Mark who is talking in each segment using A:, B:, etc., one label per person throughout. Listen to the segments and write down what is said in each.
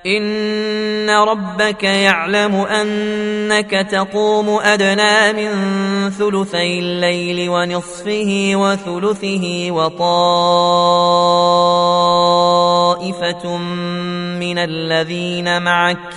A: إن ربك يعلم أنك تقوم أدنى من ثلثي الليل ونصفه وثلثه وطائفة من الذين معك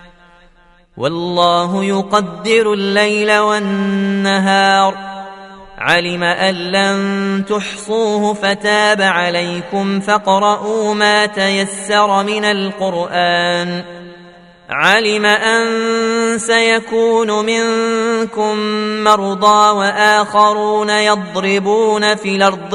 A: والله يقدر الليل والنهار علم أن لن تحصوه فتاب عليكم فاقرؤوا ما تيسر من القرآن علم أن سيكون منكم مرضى وآخرون يضربون في الأرض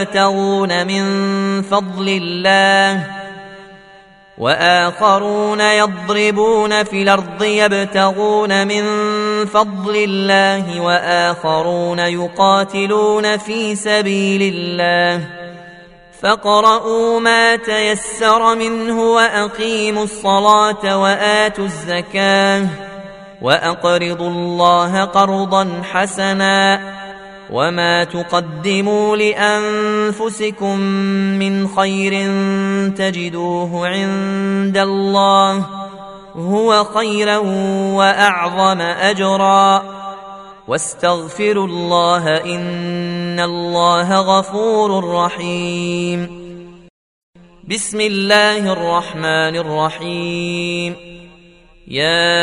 A: يبتغون من فضل الله وآخرون يقاتلون في سبيل الله فاقرؤوا ما تيسر منه وأقيموا الصلاة وآتوا الزكاة وأقرضوا الله قرضا حسنا وما تقدموا لأنفسكم من خير تجدوه عند الله هو خيرا وأعظم أجرا واستغفروا الله إن الله غفور رحيم. بسم الله الرحمن الرحيم. يا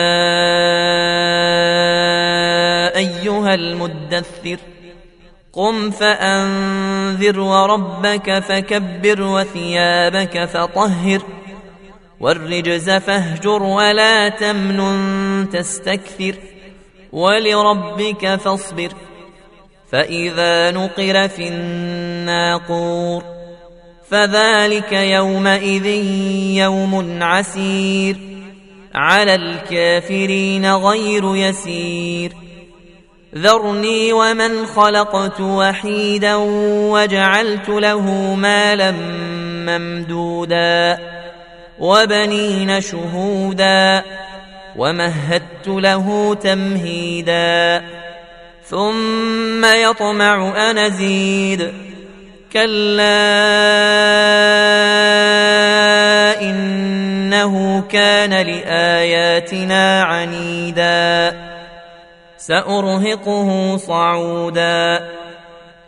A: أيها المدثر قم فأنذر وربك فكبر وثيابك فطهر والرجز فاهجر ولا تمنن تستكثر ولربك فاصبر فإذا نقر في الناقور فذلك يومئذ يوم عسير على الكافرين غير يسير ذرني ومن خلقت وحيدا وجعلت له مالا ممدودا وبنين شهودا ومهدت له تمهيدا ثم يطمع أن أزيد كلا إنه كان لآياتنا عنيدا سأرهقه صعودا